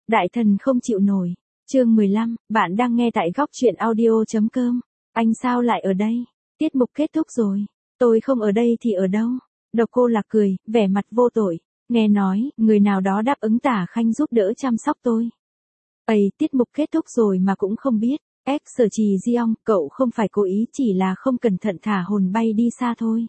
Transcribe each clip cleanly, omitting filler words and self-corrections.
Đại thần không chịu nổi. Chương 15, bạn đang nghe tại góc truyện audio.com. Anh sao lại ở đây? Tiết mục kết thúc rồi. Tôi không ở đây thì ở đâu? Độc Cô Lạc cười, vẻ mặt vô tội. Nghe nói, người nào đó đáp ứng Tả Khanh giúp đỡ chăm sóc tôi. Tiết mục kết thúc rồi mà cũng không biết. Sở Trì Diong, cậu không phải cố ý, chỉ là không cẩn thận thả hồn bay đi xa thôi.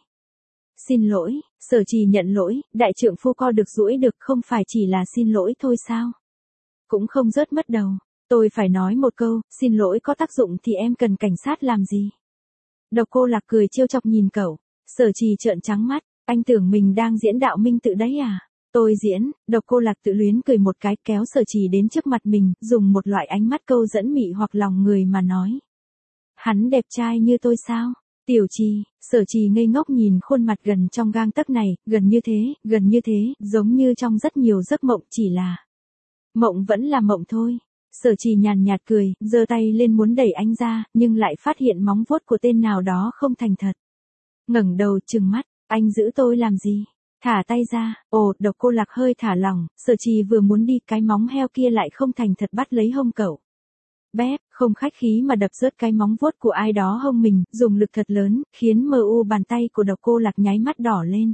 Xin lỗi, Sở Trì nhận lỗi, đại trượng phu co được duỗi được, không phải chỉ là xin lỗi thôi sao? Cũng không rớt mất đầu. Tôi phải nói một câu, xin lỗi có tác dụng thì em cần cảnh sát làm gì? Độc Cô Lạc cười trêu chọc nhìn cậu. Sở Trì trợn trắng mắt, anh tưởng mình đang diễn đạo minh tự đấy à? Tôi diễn. Độc Cô Lạc tự luyến cười một cái, kéo Sở Trì đến trước mặt mình, dùng một loại ánh mắt câu dẫn mị hoặc lòng người mà nói. Hắn đẹp trai như tôi sao? Tiểu Trì. Sở Trì ngây ngốc nhìn khuôn mặt gần trong gang tấc này, gần như thế, giống như trong rất nhiều giấc mộng, chỉ là mộng vẫn là mộng thôi. Sở Trì nhàn nhạt cười, giơ tay lên muốn đẩy anh ra, nhưng lại phát hiện móng vuốt của tên nào đó không thành thật. Ngẩng đầu trừng mắt, anh giữ tôi làm gì? Thả tay ra. Độc Cô Lạc hơi thả lỏng, Sở Trì vừa muốn đi, cái móng heo kia lại không thành thật bắt lấy hông cậu. Bép, không khách khí mà đập rớt cái móng vuốt của ai đó hông mình, dùng lực thật lớn, khiến bàn tay của Độc Cô Lạc nháy mắt đỏ lên.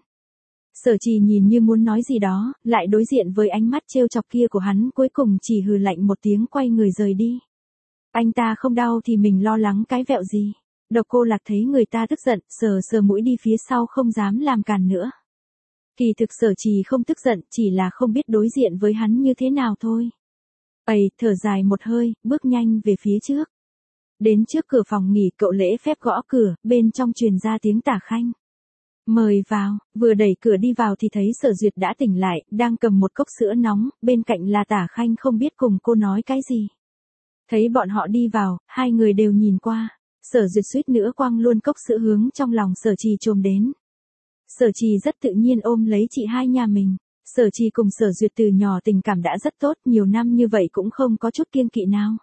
Sở Trì nhìn như muốn nói gì đó, lại đối diện với ánh mắt trêu chọc kia của hắn, cuối cùng chỉ hừ lạnh một tiếng quay người rời đi. Anh ta không đau thì mình lo lắng cái vẹo gì. Độc Cô Lạc thấy người ta tức giận, sờ mũi đi phía sau không dám làm càn nữa. Kỳ thực Sở Trì không tức giận, chỉ là không biết đối diện với hắn như thế nào thôi. Thở dài một hơi, bước nhanh về phía trước. Đến trước cửa phòng nghỉ, cậu lễ phép gõ cửa, bên trong truyền ra tiếng Tả Khanh. Mời vào. Vừa đẩy cửa đi vào thì thấy Sở Duyệt đã tỉnh lại, đang cầm một cốc sữa nóng, bên cạnh là Tả Khanh không biết cùng cô nói cái gì. Thấy bọn họ đi vào, hai người đều nhìn qua. Sở Duyệt suýt nữa quăng luôn cốc sữa hướng trong lòng Sở Trì trồm đến. Sở Trì rất tự nhiên ôm lấy chị hai nhà mình. Sở Trì cùng Sở Duyệt từ nhỏ tình cảm đã rất tốt, nhiều năm như vậy cũng không có chút kiêng kỵ nào.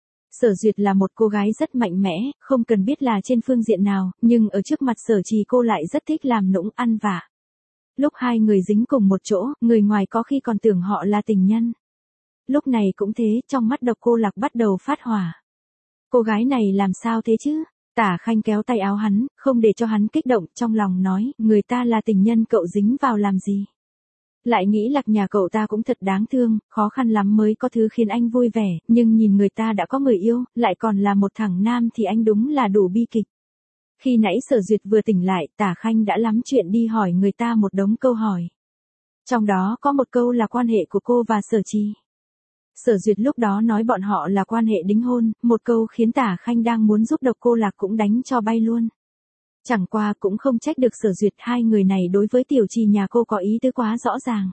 Sở Duyệt là một cô gái rất mạnh mẽ, không cần biết là trên phương diện nào, nhưng ở trước mặt Sở Trì cô lại rất thích làm nũng ăn vạ. Lúc hai người dính cùng một chỗ, người ngoài có khi còn tưởng họ là tình nhân. Lúc này cũng thế, trong mắt Độc Cô Lạc bắt đầu phát hỏa. Cô gái này làm sao thế chứ? Tả Khanh kéo tay áo hắn, không để cho hắn kích động, trong lòng nói, người ta là tình nhân cậu dính vào làm gì? Lại nghĩ Lạc nhà cậu ta cũng thật đáng thương, khó khăn lắm mới có thứ khiến anh vui vẻ, nhưng nhìn người ta đã có người yêu, lại còn là một thằng nam thì anh đúng là đủ bi kịch. Khi nãy Sở Duyệt vừa tỉnh lại, Tả Khanh đã lắm chuyện đi hỏi người ta một đống câu hỏi. Trong đó có một câu là quan hệ của cô và Sở Trì. Sở Duyệt lúc đó nói bọn họ là quan hệ đính hôn, một câu khiến Tả Khanh đang muốn giúp Độc Cô Lạc cũng đánh cho bay luôn. Chẳng qua cũng không trách được Sở Duyệt, hai người này đối với Tiểu Trì nhà cô có ý tứ quá rõ ràng.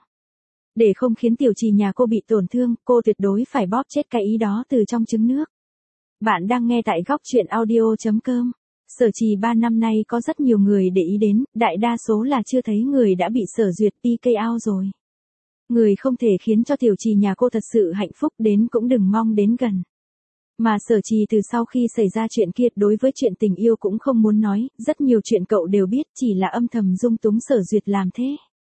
Để không khiến Tiểu Trì nhà cô bị tổn thương, cô tuyệt đối phải bóp chết cái ý đó từ trong trứng nước. Bạn đang nghe tại góc truyện audio.com. Sở Trì 3 năm nay có rất nhiều người để ý đến, đại đa số là chưa thấy người đã bị Sở Duyệt PK out rồi. Người không thể khiến cho Tiểu Trì nhà cô thật sự hạnh phúc đến cũng đừng mong đến gần. Mà Sở Trì từ sau khi xảy ra chuyện kia đối với chuyện tình yêu cũng không muốn nói, rất nhiều chuyện cậu đều biết, chỉ là âm thầm dung túng Sở Duyệt làm thế.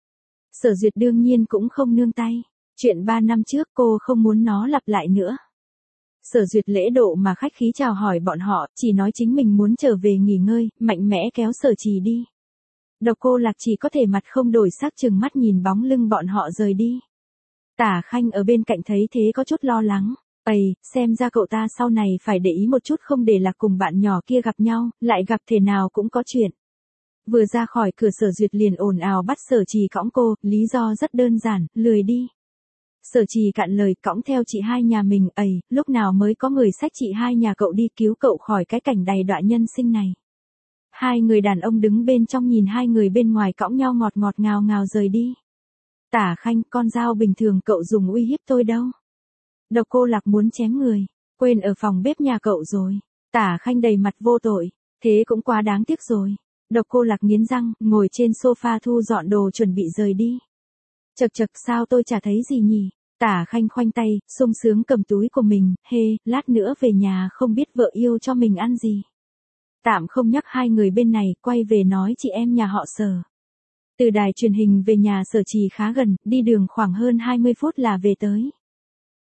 Sở Duyệt đương nhiên cũng không nương tay. Chuyện 3 năm trước cô không muốn nó lặp lại nữa. Sở Duyệt lễ độ mà khách khí chào hỏi bọn họ, chỉ nói chính mình muốn trở về nghỉ ngơi, mạnh mẽ kéo Sở Trì đi. Độc Cô Lạc chỉ có thể mặt không đổi sắc chừng mắt nhìn bóng lưng bọn họ rời đi. Tả Khanh ở bên cạnh thấy thế có chút lo lắng. Xem ra cậu ta sau này phải để ý một chút không để Lạc cùng bạn nhỏ kia gặp nhau, lại gặp thể nào cũng có chuyện. Vừa ra khỏi cửa Sở Duyệt liền ồn ào bắt Sở Trì cõng cô, lý do rất đơn giản, lười đi. Sở Trì cạn lời, cõng theo chị hai nhà mình, lúc nào mới có người xách chị hai nhà cậu đi cứu cậu khỏi cái cảnh đầy đọa nhân sinh này. Hai người đàn ông đứng bên trong nhìn hai người bên ngoài cõng nhau ngọt ngọt ngào ngào rời đi. Tả Khanh, con dao bình thường cậu dùng uy hiếp tôi đâu. Độc Cô Lạc muốn chém người, quên ở phòng bếp nhà cậu rồi. Tả Khanh đầy mặt vô tội, thế cũng quá đáng tiếc rồi. Độc Cô Lạc nghiến răng, ngồi trên sofa thu dọn đồ chuẩn bị rời đi. Chậc sao tôi chả thấy gì nhỉ? Tả Khanh khoanh tay, sung sướng cầm túi của mình, lát nữa về nhà không biết vợ yêu cho mình ăn gì. Tạm không nhắc hai người bên này, quay về nói chị em nhà họ Sở. Từ đài truyền hình về nhà Sở Trì khá gần, đi đường khoảng hơn 20 phút là về tới.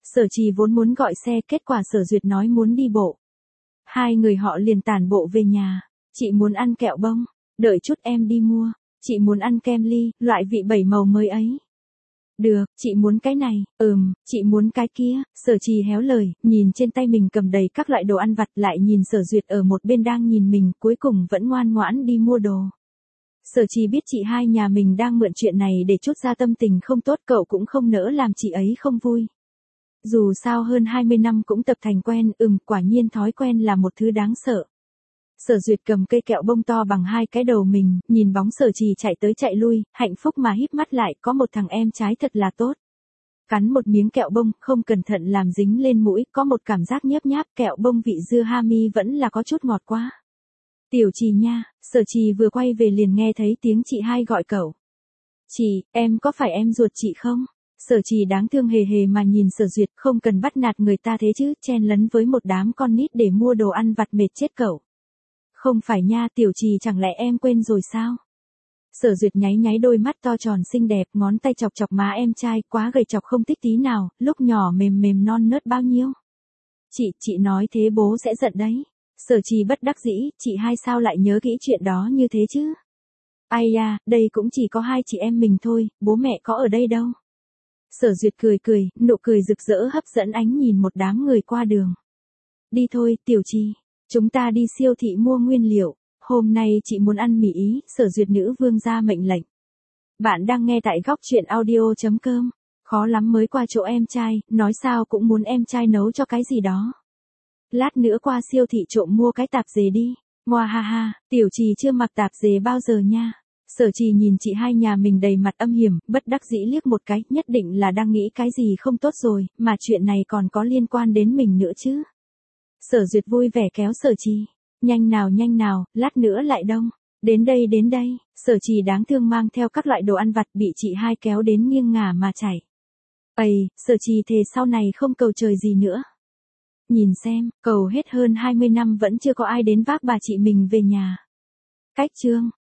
Sở Trì vốn muốn gọi xe, kết quả Sở Duyệt nói muốn đi bộ. Hai người họ liền tản bộ về nhà. Chị muốn ăn kẹo bông, đợi chút em đi mua. Chị muốn ăn kem ly, loại vị 7 màu mới ấy. Được, chị muốn cái này, chị muốn cái kia. Sở Trì héo lời, nhìn trên tay mình cầm đầy các loại đồ ăn vặt, lại nhìn Sở Duyệt ở một bên đang nhìn mình, cuối cùng vẫn ngoan ngoãn đi mua đồ. Sở Trì biết chị hai nhà mình đang mượn chuyện này để trút ra tâm tình không tốt, cậu cũng không nỡ làm chị ấy không vui. Dù sao hơn 20 năm cũng tập thành quen, quả nhiên thói quen là một thứ đáng sợ. Sở Duyệt cầm cây kẹo bông to bằng hai cái đầu mình, nhìn bóng Sở Trì chạy tới chạy lui, hạnh phúc mà híp mắt lại, có một thằng em trai thật là tốt. Cắn một miếng kẹo bông, không cẩn thận làm dính lên mũi, có một cảm giác nhớp nháp, kẹo bông vị dưa hami vẫn là có chút ngọt quá. Tiểu Trì nha, Sở Trì vừa quay về liền nghe thấy tiếng chị hai gọi cậu. Chị, em có phải em ruột chị không? Sở Trì đáng thương hề hề mà nhìn Sở Duyệt, không cần bắt nạt người ta thế chứ, chen lấn với một đám con nít để mua đồ ăn vặt mệt chết cậu. Không phải nha Tiểu Trì, chẳng lẽ em quên rồi sao? Sở Duyệt nháy nháy đôi mắt to tròn xinh đẹp, ngón tay chọc chọc má em trai, quá gầy chọc không thích tí nào, lúc nhỏ mềm mềm non nớt bao nhiêu. Chị nói thế bố sẽ giận đấy. Sở Trì bất đắc dĩ, chị hai sao lại nhớ kỹ chuyện đó như thế chứ? Ai da, đây cũng chỉ có hai chị em mình thôi, bố mẹ có ở đây đâu. Sở Duyệt cười cười, nụ cười rực rỡ hấp dẫn ánh nhìn một đám người qua đường. Đi thôi, Tiểu Trì, chúng ta đi siêu thị mua nguyên liệu, hôm nay chị muốn ăn mì Ý. Sở Duyệt nữ vương ra mệnh lệnh. Bạn đang nghe tại góc truyện audio.com. Khó lắm mới qua chỗ em trai, nói sao cũng muốn em trai nấu cho cái gì đó. Lát nữa qua siêu thị trộm mua cái tạp dề đi. Ngoa ha ha, Tiểu Trì chưa mặc tạp dề bao giờ nha. Sở Trì nhìn chị hai nhà mình đầy mặt âm hiểm, bất đắc dĩ liếc một cái, nhất định là đang nghĩ cái gì không tốt rồi, mà chuyện này còn có liên quan đến mình nữa chứ. Sở Duyệt vui vẻ kéo Sở Trì. Nhanh nào, lát nữa lại đông. Đến đây, Sở Trì đáng thương mang theo các loại đồ ăn vặt bị chị hai kéo đến nghiêng ngả mà chảy. Sở Trì thề sau này không cầu trời gì nữa. Nhìn xem, cầu hết hơn 20 năm vẫn chưa có ai đến vác bà chị mình về nhà. Cách chương